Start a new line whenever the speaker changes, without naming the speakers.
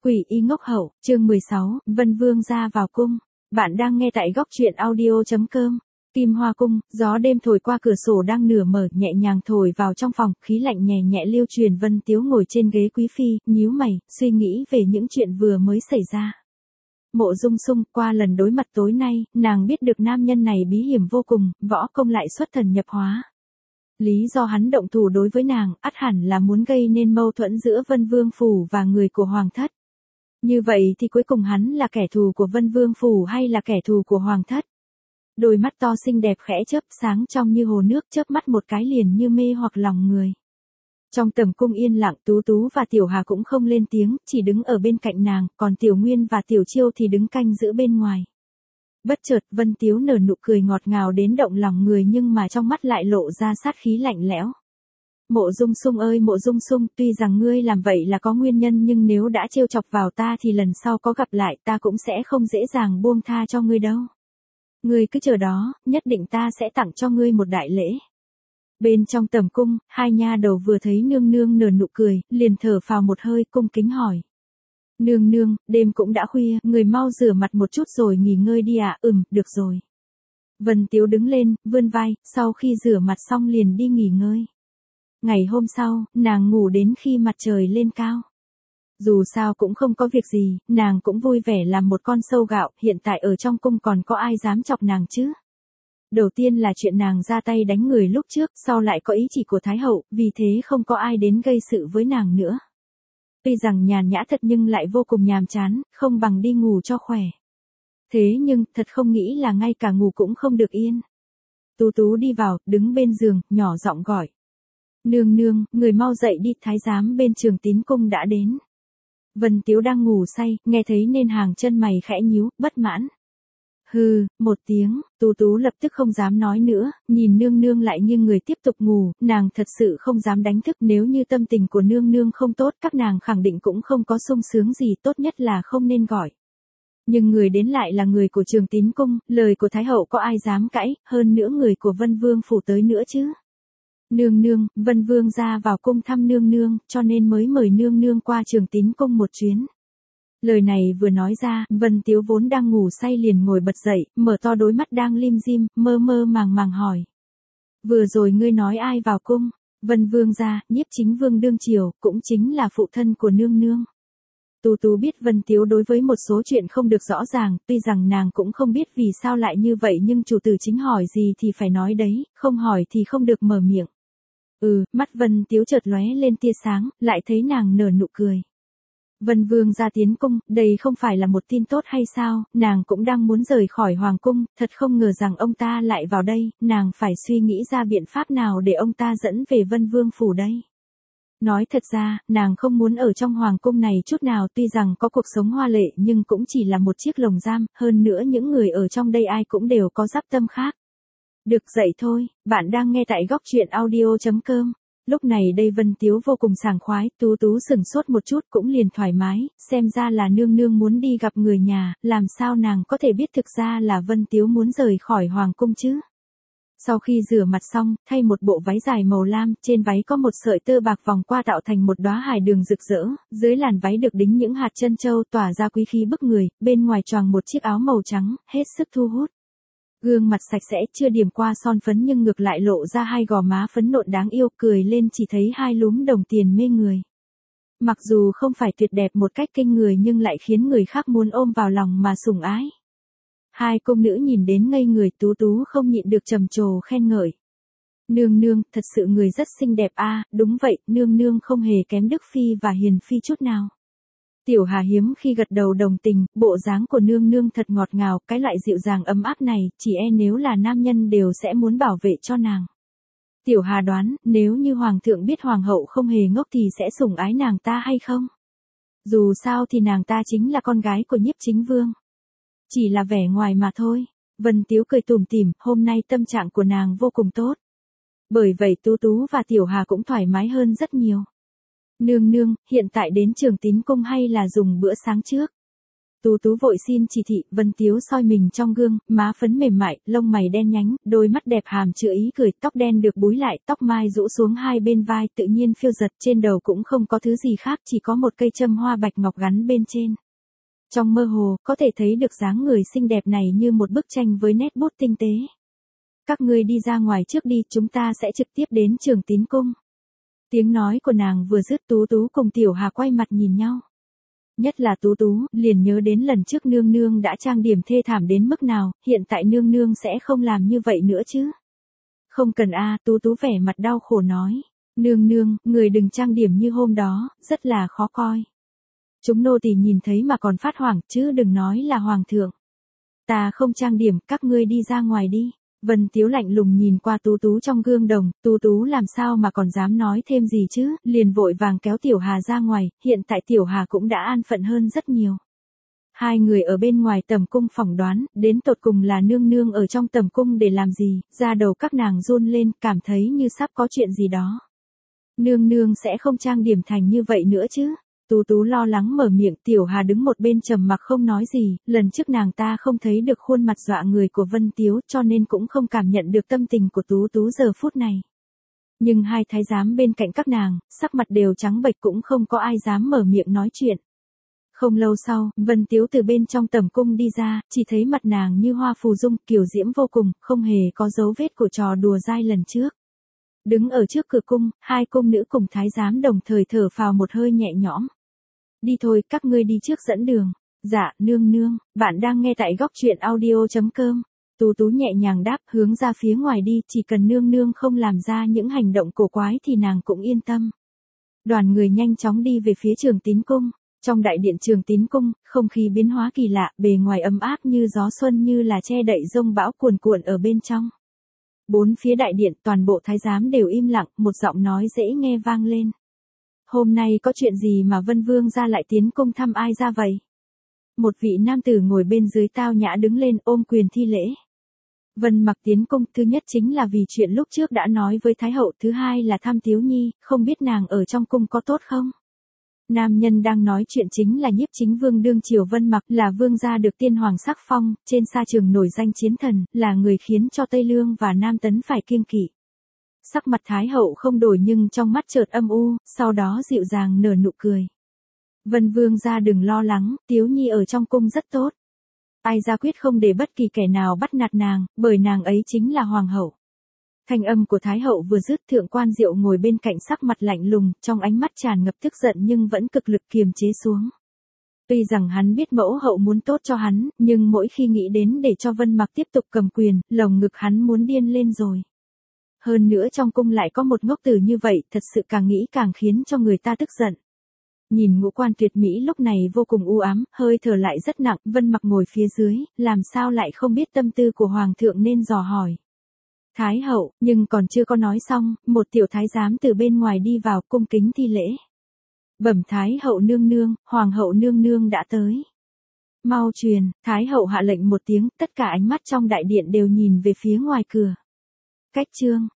Quỷ y ngốc hậu, chương 16, Vân Vương ra vào cung. Bạn đang nghe tại góc truyện audio.com. Kim Hoa cung, gió đêm thổi qua cửa sổ đang nửa mở, nhẹ nhàng thổi vào trong phòng, khí lạnh nhẹ nhẹ lưu truyền. Vân Tiếu ngồi trên ghế quý phi, nhíu mày, suy nghĩ về những chuyện vừa mới xảy ra. Mộ Dung Sung, qua lần đối mặt tối nay, nàng biết được nam nhân này bí hiểm vô cùng, võ công lại xuất thần nhập hóa. Lý do hắn động thủ đối với nàng, ắt hẳn là muốn gây nên mâu thuẫn giữa Vân Vương phủ và người của hoàng thất. Như vậy thì cuối cùng hắn là kẻ thù của Vân Vương phủ hay là kẻ thù của hoàng thất? Đôi mắt to xinh đẹp khẽ chớp, sáng trong như hồ nước, chớp mắt một cái liền như mê hoặc lòng người. Trong tầm cung yên lặng, Tú Tú và Tiểu Hà cũng không lên tiếng, chỉ đứng ở bên cạnh nàng, còn Tiểu Nguyên và Tiểu Chiêu thì đứng canh giữa bên ngoài. Bất chợt, Vân Tiếu nở nụ cười ngọt ngào đến động lòng người, nhưng mà trong mắt lại lộ ra sát khí lạnh lẽo. Mộ Dung Sung ơi Mộ Dung Sung, tuy rằng ngươi làm vậy là có nguyên nhân, nhưng nếu đã trêu chọc vào ta thì lần sau có gặp lại ta cũng sẽ không dễ dàng buông tha cho ngươi đâu. Ngươi cứ chờ đó, nhất định ta sẽ tặng cho ngươi một đại lễ. Bên trong tầm cung, hai nha đầu vừa thấy nương nương nở nụ cười, liền thở phào một hơi, cung kính hỏi. Nương nương, đêm cũng đã khuya, người mau rửa mặt một chút rồi nghỉ ngơi đi ạ. Được rồi. Vân Tiếu đứng lên, vươn vai, sau khi rửa mặt xong liền đi nghỉ ngơi. Ngày hôm sau, nàng ngủ đến khi mặt trời lên cao. Dù sao cũng không có việc gì, nàng cũng vui vẻ làm một con sâu gạo, hiện tại ở trong cung còn có ai dám chọc nàng chứ? Đầu tiên là chuyện nàng ra tay đánh người lúc trước, sau lại có ý chỉ của Thái hậu, vì thế không có ai đến gây sự với nàng nữa. Tuy rằng nhàn nhã thật nhưng lại vô cùng nhàm chán, không bằng đi ngủ cho khỏe. Thế nhưng, thật không nghĩ là ngay cả ngủ cũng không được yên. Tú Tú đi vào, đứng bên giường, nhỏ giọng gọi. Nương nương, người mau dậy đi, thái giám bên Trường Tín cung đã đến. Vân Tiếu đang ngủ say, nghe thấy nên hàng chân mày khẽ nhíu, bất mãn. Hừ, một tiếng, Tú Tú lập tức không dám nói nữa, nhìn nương nương lại nghiêng người tiếp tục ngủ, nàng thật sự không dám đánh thức, nếu như tâm tình của nương nương không tốt, các nàng khẳng định cũng không có sung sướng gì, tốt nhất là không nên gọi. Nhưng người đến lại là người của Trường Tín cung, lời của Thái hậu có ai dám cãi, hơn nữa người của Vân Vương phủ tới nữa chứ. Nương nương, Vân Vương ra vào cung thăm nương nương, cho nên mới mời nương nương qua Trường Tín cung một chuyến. Lời này vừa nói ra, Vân Tiếu vốn đang ngủ say liền ngồi bật dậy, mở to đôi mắt đang lim dim, mơ mơ màng màng hỏi. Vừa rồi ngươi nói ai vào cung? Vân Vương ra, Nhiếp Chính Vương đương triều, cũng chính là phụ thân của nương nương. Tú Tú biết Vân Tiếu đối với một số chuyện không được rõ ràng, tuy rằng nàng cũng không biết vì sao lại như vậy, nhưng chủ tử chính hỏi gì thì phải nói đấy, không hỏi thì không được mở miệng. Mắt Vân Tiếu chợt lóe lên tia sáng, lại thấy nàng nở nụ cười. Vân Vương ra tiến cung, đây không phải là một tin tốt hay sao, nàng cũng đang muốn rời khỏi hoàng cung, thật không ngờ rằng ông ta lại vào đây, nàng phải suy nghĩ ra biện pháp nào để ông ta dẫn về Vân Vương phủ đây. Nói thật ra, nàng không muốn ở trong hoàng cung này chút nào, tuy rằng có cuộc sống hoa lệ nhưng cũng chỉ là một chiếc lồng giam, hơn nữa những người ở trong đây ai cũng đều có giáp tâm khác. Được dậy thôi, bạn đang nghe tại góc truyện audio.com. Lúc này đây Vân Tiếu vô cùng sảng khoái, Tú Tú sửng sốt một chút cũng liền thoải mái, xem ra là nương nương muốn đi gặp người nhà, làm sao nàng có thể biết thực ra là Vân Tiếu muốn rời khỏi hoàng cung chứ. Sau khi rửa mặt xong, thay một bộ váy dài màu lam, trên váy có một sợi tơ bạc vòng qua tạo thành một đóa hải đường rực rỡ, dưới làn váy được đính những hạt trân châu tỏa ra quý khí bức người, bên ngoài choàng một chiếc áo màu trắng, hết sức thu hút. Gương mặt sạch sẽ, chưa điểm qua son phấn nhưng ngược lại lộ ra hai gò má phấn nộn đáng yêu, cười lên chỉ thấy hai lúm đồng tiền mê người. Mặc dù không phải tuyệt đẹp một cách kinh người nhưng lại khiến người khác muốn ôm vào lòng mà sủng ái. Hai cung nữ nhìn đến ngây người, Tú Tú không nhịn được trầm trồ khen ngợi. Nương nương, thật sự người rất xinh đẹp a. Đúng vậy, nương nương không hề kém Đức Phi và Hiền Phi chút nào. Tiểu Hà hiếm khi gật đầu đồng tình, bộ dáng của nương nương thật ngọt ngào, cái loại dịu dàng ấm áp này, chỉ nếu là nam nhân đều sẽ muốn bảo vệ cho nàng. Tiểu Hà đoán, nếu như hoàng thượng biết hoàng hậu không hề ngốc thì sẽ sủng ái nàng ta hay không? Dù sao thì nàng ta chính là con gái của Nhiếp Chính Vương. Chỉ là vẻ ngoài mà thôi. Vân Tiếu cười tủm tỉm, hôm nay tâm trạng của nàng vô cùng tốt. Bởi vậy Tú Tú và Tiểu Hà cũng thoải mái hơn rất nhiều. Nương nương, hiện tại đến Trường Tín cung hay là dùng bữa sáng trước? Tú Tú vội xin chỉ thị, Vân Tiếu soi mình trong gương, má phấn mềm mại, lông mày đen nhánh, đôi mắt đẹp hàm chứa ý cười, tóc đen được búi lại, tóc mai rũ xuống hai bên vai, tự nhiên phiêu giật, trên đầu cũng không có thứ gì khác, chỉ có một cây châm hoa bạch ngọc gắn bên trên. Trong mơ hồ, có thể thấy được dáng người xinh đẹp này như một bức tranh với nét bút tinh tế. Các ngươi đi ra ngoài trước đi, chúng ta sẽ trực tiếp đến Trường Tín Cung. Tiếng nói của nàng vừa dứt, Tú Tú cùng Tiểu Hà quay mặt nhìn nhau. Nhất là Tú Tú, liền nhớ đến lần trước nương nương đã trang điểm thê thảm đến mức nào, hiện tại nương nương sẽ không làm như vậy nữa chứ. Không cần a, Tú Tú vẻ mặt đau khổ nói. Nương nương, người đừng trang điểm như hôm đó, rất là khó coi. Chúng nô tỳ nhìn thấy mà còn phát hoảng, chứ đừng nói là hoàng thượng. Ta không trang điểm, các ngươi đi ra ngoài đi. Vân Tiếu lạnh lùng nhìn qua Tú Tú trong gương đồng, Tú Tú làm sao mà còn dám nói thêm gì chứ, liền vội vàng kéo Tiểu Hà ra ngoài, hiện tại Tiểu Hà cũng đã an phận hơn rất nhiều. Hai người ở bên ngoài tầm cung phỏng đoán, đến tột cùng là nương nương ở trong tầm cung để làm gì, da đầu các nàng run lên, cảm thấy như sắp có chuyện gì đó. Nương nương sẽ không trang điểm thành như vậy nữa chứ. Tú Tú lo lắng mở miệng, Tiểu Hà đứng một bên trầm mặc không nói gì, lần trước nàng ta không thấy được khuôn mặt dọa người của Vân Tiếu cho nên cũng không cảm nhận được tâm tình của Tú Tú giờ phút này. Nhưng hai thái giám bên cạnh các nàng, sắc mặt đều trắng bệch cũng không có ai dám mở miệng nói chuyện. Không lâu sau, Vân Tiếu từ bên trong tầm cung đi ra, chỉ thấy mặt nàng như hoa phù dung, kiều diễm vô cùng, không hề có dấu vết của trò đùa dai lần trước. Đứng ở trước cửa cung, hai cung nữ cùng thái giám đồng thời thở phào một hơi nhẹ nhõm. Đi thôi, các ngươi đi trước dẫn đường. Dạ, nương nương, bạn đang nghe tại góc truyện audio.com. Tú Tú nhẹ nhàng đáp, hướng ra phía ngoài đi, chỉ cần nương nương không làm ra những hành động cổ quái thì nàng cũng yên tâm. Đoàn người nhanh chóng đi về phía Trường Tín Cung. Trong đại điện Trường Tín Cung, không khí biến hóa kỳ lạ, bề ngoài ấm áp như gió xuân như là che đậy giông bão cuồn cuộn ở bên trong. Bốn phía đại điện, toàn bộ thái giám đều im lặng, một giọng nói dễ nghe vang lên. Hôm nay có chuyện gì mà Vân Vương gia lại tiến cung thăm ai ra vậy? Một vị nam tử ngồi bên dưới tao nhã đứng lên ôm quyền thi lễ. Vân Mặc tiến cung, thứ nhất chính là vì chuyện lúc trước đã nói với Thái hậu, thứ hai là thăm Tiếu Nhi, không biết nàng ở trong cung có tốt không? Nam nhân đang nói chuyện chính là Nhiếp Chính Vương đương triều Vân Mặc, là vương gia được tiên hoàng sắc phong, trên sa trường nổi danh chiến thần, là người khiến cho Tây Lương và Nam Tấn phải kiêng kỵ. Sắc mặt Thái hậu không đổi nhưng trong mắt chợt âm u, sau đó dịu dàng nở nụ cười. Vân Vương gia đừng lo lắng, Tiếu Nhi ở trong cung rất tốt. Ai ra quyết không để bất kỳ kẻ nào bắt nạt nàng, bởi nàng ấy chính là hoàng hậu. Thanh âm của Thái hậu vừa dứt, Thượng quan Diệu ngồi bên cạnh sắc mặt lạnh lùng, trong ánh mắt tràn ngập tức giận nhưng vẫn cực lực kiềm chế xuống. Tuy rằng hắn biết mẫu hậu muốn tốt cho hắn, nhưng mỗi khi nghĩ đến để cho Vân Mặc tiếp tục cầm quyền, lồng ngực hắn muốn điên lên rồi. Hơn nữa trong cung lại có một ngốc tử như vậy, thật sự càng nghĩ càng khiến cho người ta tức giận. Nhìn ngũ quan tuyệt mỹ lúc này vô cùng u ám, hơi thở lại rất nặng, Vân Mặc ngồi phía dưới, làm sao lại không biết tâm tư của hoàng thượng nên dò hỏi. Thái hậu, nhưng còn chưa có nói xong, một tiểu thái giám từ bên ngoài đi vào cung kính thi lễ. Bẩm Thái hậu nương nương, hoàng hậu nương nương đã tới. Mau truyền, Thái hậu hạ lệnh một tiếng, tất cả ánh mắt trong đại điện đều nhìn về phía ngoài cửa. Cách chương